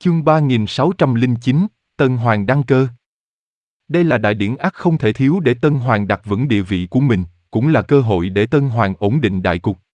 Chương 3609, Tân Hoàng đăng cơ. Đây là đại điển ắt không thể thiếu để Tân Hoàng đặt vững địa vị của mình, cũng là cơ hội để Tân Hoàng ổn định đại cục.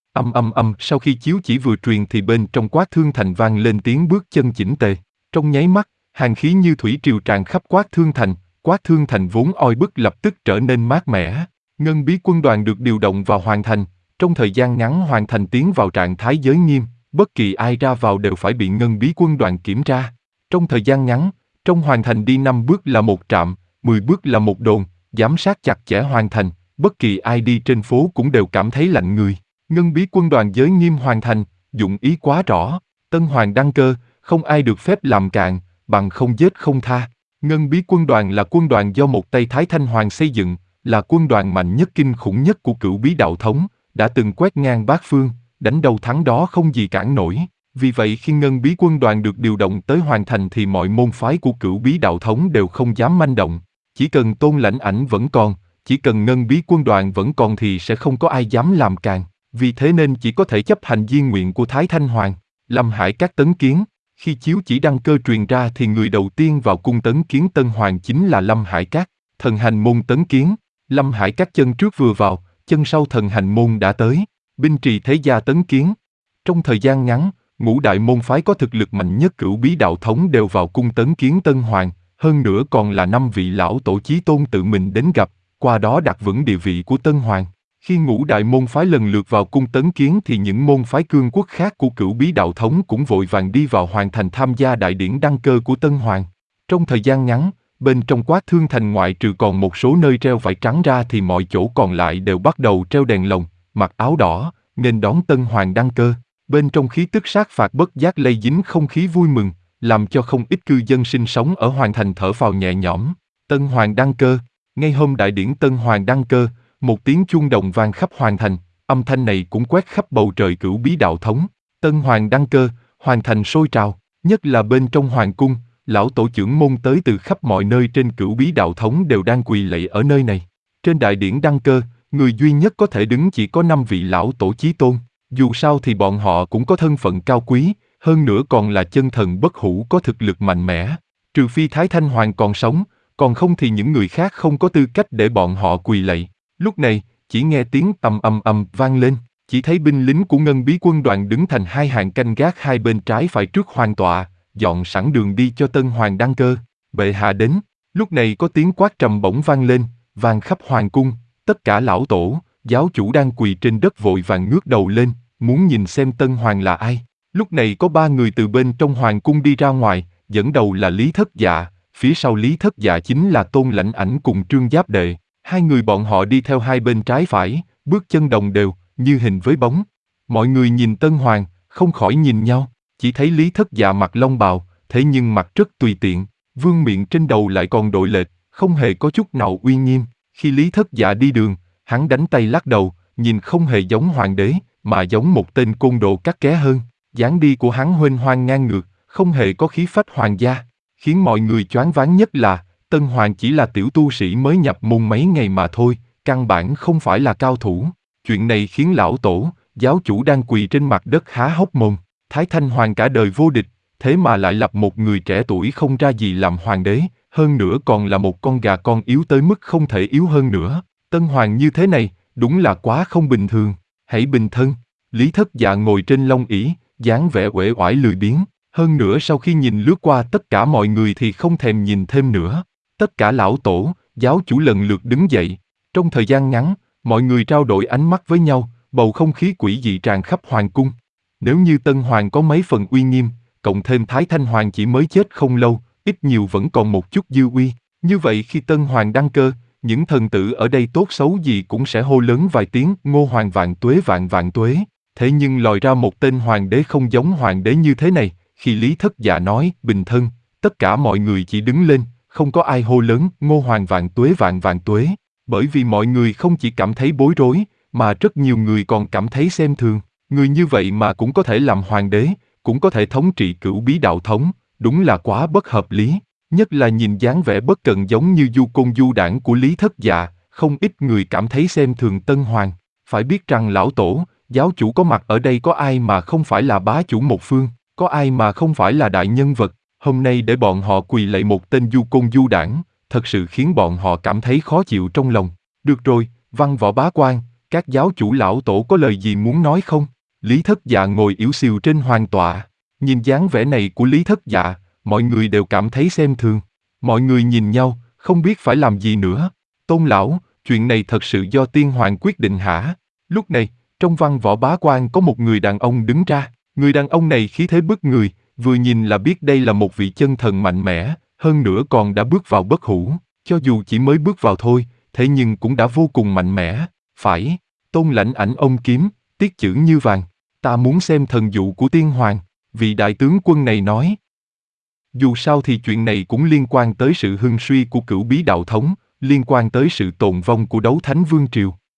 Sau khi chiếu chỉ vừa truyền thì bên trong Quát Thương Thành vang lên tiếng bước chân chỉnh tề. Trong nháy mắt, hàn khí như thủy triều tràn khắp Quát Thương Thành vốn oi bức lập tức trở nên mát mẻ. Ngân Bí quân đoàn được điều động vào Hoàng Thành, trong thời gian ngắn Hoàng Thành tiến vào trạng thái giới nghiêm, bất kỳ ai ra vào đều phải bị Ngân Bí quân đoàn kiểm tra. Trong thời gian ngắn, trong Hoàng Thành đi 5 bước là một trạm, 10 bước là một đồn, giám sát chặt chẽ Hoàng Thành, bất kỳ ai đi trên phố cũng đều cảm thấy lạnh người. Ngân Bí quân đoàn giới nghiêm Hoàng Thành, dụng ý quá rõ, Tân Hoàng đăng cơ, không ai được phép làm càn, bằng không giết không tha. Ngân Bí quân đoàn là quân đoàn do một tay Thái Thanh Hoàng xây dựng, là quân đoàn mạnh nhất kinh khủng nhất của Cửu Bí đạo thống, đã từng quét ngang bát phương, đánh đâu thắng đó không gì cản nổi. Vì vậy khi Ngân Bí quân đoàn được điều động tới Hoàng Thành thì mọi môn phái của Cửu Bí đạo thống đều không dám manh động. Chỉ cần Tôn Lãnh Ảnh vẫn còn, chỉ cần Ngân Bí quân đoàn vẫn còn thì sẽ không có ai dám làm càn. Vì thế nên chỉ có thể chấp hành di nguyện của Thái Thanh Hoàng. Lâm Hải Các tấn kiến. Khi chiếu chỉ đăng cơ truyền ra thì người đầu tiên vào cung tấn kiến Tân Hoàng chính là Lâm Hải Các. Thần Hành Môn tấn kiến. Lâm Hải Các chân trước vừa vào, chân sau Thần Hành Môn đã tới. Binh Trì Thế Gia tấn kiến. Trong thời gian ngắn, ngũ đại môn phái có thực lực mạnh nhất Cửu Bí đạo thống đều vào cung tấn kiến Tân Hoàng, hơn nữa còn là 5 vị lão tổ chí tôn tự mình đến gặp, qua đó đặt vững địa vị của Tân Hoàng. Khi ngũ đại môn phái lần lượt vào cung tấn kiến thì những môn phái cương quốc khác của Cửu Bí đạo thống cũng vội vàng đi vào Hoàng Thành tham gia đại điển đăng cơ của Tân Hoàng. Trong thời gian ngắn, bên trong Quát Thương Thành ngoại trừ còn một số nơi treo vải trắng ra thì mọi chỗ còn lại đều bắt đầu treo đèn lồng, mặc áo đỏ, nên đón Tân Hoàng đăng cơ. Bên trong khí tức sát phạt bất giác lây dính không khí vui mừng, làm cho không ít cư dân sinh sống ở Hoàng Thành thở phào nhẹ nhõm. Tân Hoàng đăng cơ. Ngay hôm đại điển Tân Hoàng đăng cơ, một tiếng chuông đồng vang khắp Hoàng Thành, âm thanh này cũng quét khắp bầu trời Cửu Bí đạo thống. Tân Hoàng đăng cơ, Hoàng Thành sôi trào, nhất là bên trong Hoàng cung, lão tổ trưởng môn tới từ khắp mọi nơi trên Cửu Bí đạo thống đều đang quỳ lạy ở nơi này. Trên đại điển đăng cơ, người duy nhất có thể đứng chỉ có 5 vị lão tổ chí tôn. Dù sao thì bọn họ cũng có thân phận cao quý, hơn nữa còn là chân thần bất hủ có thực lực mạnh mẽ. Trừ phi Thái Thanh Hoàng còn sống, còn không thì những người khác không có tư cách để bọn họ quỳ lạy. Lúc này, chỉ nghe tiếng ầm vang lên, chỉ thấy binh lính của Ngân Bí quân đoàn đứng thành hai hàng canh gác hai bên trái phải trước hoàng tọa, dọn sẵn đường đi cho Tân Hoàng đăng cơ. Bệ hạ đến. Lúc này có tiếng quát trầm bổng vang lên, vang khắp hoàng cung, tất cả lão tổ, giáo chủ đang quỳ trên đất vội vàng ngước đầu lên, muốn nhìn xem Tân Hoàng là ai. Lúc này có 3 người từ bên trong hoàng cung đi ra ngoài, dẫn đầu là Lý Thất Dạ, phía sau Lý Thất Dạ chính là Tôn Lãnh Ảnh cùng Trương Giáp Đệ. Hai người bọn họ đi theo hai bên trái phải, bước chân đồng đều, như hình với bóng. Mọi người nhìn Tân Hoàng, không khỏi nhìn nhau, chỉ thấy Lý Thất Dạ mặc long bào, thế nhưng mặc rất tùy tiện, vương miện trên đầu lại còn đội lệch, không hề có chút nào uy nghiêm. Khi Lý Thất Dạ đi đường, hắn đánh tay lắc đầu, nhìn không hề giống hoàng đế, mà giống một tên côn đồ cắt ké hơn. Dáng đi của hắn huênh hoang ngang ngược, không hề có khí phách hoàng gia, khiến mọi người choáng váng nhất là Tân Hoàng chỉ là tiểu tu sĩ mới nhập môn mấy ngày mà thôi, căn bản không phải là cao thủ. Chuyện này khiến lão tổ, giáo chủ đang quỳ trên mặt đất há hốc mồm. Thái Thanh Hoàng cả đời vô địch, thế mà lại lập một người trẻ tuổi không ra gì làm hoàng đế, hơn nữa còn là một con gà con yếu tới mức không thể yếu hơn nữa. Tân Hoàng như thế này, đúng là quá không bình thường. Hãy bình thân. Lý Thất Dạ ngồi trên long ỷ, dáng vẻ uể oải lười biếng. Hơn nữa sau khi nhìn lướt qua tất cả mọi người thì không thèm nhìn thêm nữa. Tất cả lão tổ, giáo chủ lần lượt đứng dậy. Trong thời gian ngắn, mọi người trao đổi ánh mắt với nhau, bầu không khí quỷ dị tràn khắp hoàng cung. Nếu như Tân Hoàng có mấy phần uy nghiêm, cộng thêm Thái Thanh Hoàng chỉ mới chết không lâu, ít nhiều vẫn còn một chút dư uy. Như vậy khi Tân Hoàng đăng cơ, những thần tử ở đây tốt xấu gì cũng sẽ hô lớn vài tiếng Ngô Hoàng vạn tuế. Thế nhưng lòi ra một tên hoàng đế không giống hoàng đế như thế này, khi Lý Thất Dạ nói bình thân, tất cả mọi người chỉ đứng lên, không có ai hô lớn Ngô Hoàng vạn tuế, bởi vì mọi người không chỉ cảm thấy bối rối, mà rất nhiều người còn cảm thấy xem thường. Người như vậy mà cũng có thể làm hoàng đế, cũng có thể thống trị Cửu Bí đạo thống, đúng là quá bất hợp lý. Nhất là nhìn dáng vẻ bất cần giống như du côn du đảng của Lý Thất Dạ, không ít người cảm thấy xem thường Tân Hoàng. Phải biết rằng lão tổ, giáo chủ có mặt ở đây có ai mà không phải là bá chủ một phương, có ai mà không phải là đại nhân vật. Hôm nay để bọn họ quỳ lạy một tên du côn du đảng, thật sự khiến bọn họ cảm thấy khó chịu trong lòng. Được rồi, văn võ bá quan, các giáo chủ lão tổ có lời gì muốn nói không? Lý Thất Dạ ngồi yểu xìu trên hoàng tọa. Nhìn dáng vẻ này của Lý Thất Dạ, mọi người đều cảm thấy xem thường. Mọi người nhìn nhau, không biết phải làm gì nữa. Tôn lão, chuyện này thật sự do tiên hoàng quyết định hả? Lúc này, trong văn võ bá quan có một người đàn ông đứng ra. Người đàn ông này khí thế bức người, vừa nhìn là biết đây là một vị chân thần mạnh mẽ, hơn nữa còn đã bước vào bất hủ. Cho dù chỉ mới bước vào thôi, thế nhưng cũng đã vô cùng mạnh mẽ. Phải, Tôn Lãnh Ảnh ôm kiếm, tiết chữ như vàng. Ta muốn xem thần dụ của tiên hoàng. Vị đại tướng quân này nói. Dù sao thì chuyện này cũng liên quan tới sự hưng suy của Cửu Bí đạo thống, liên quan tới sự tồn vong của Đấu Thánh Vương Triều.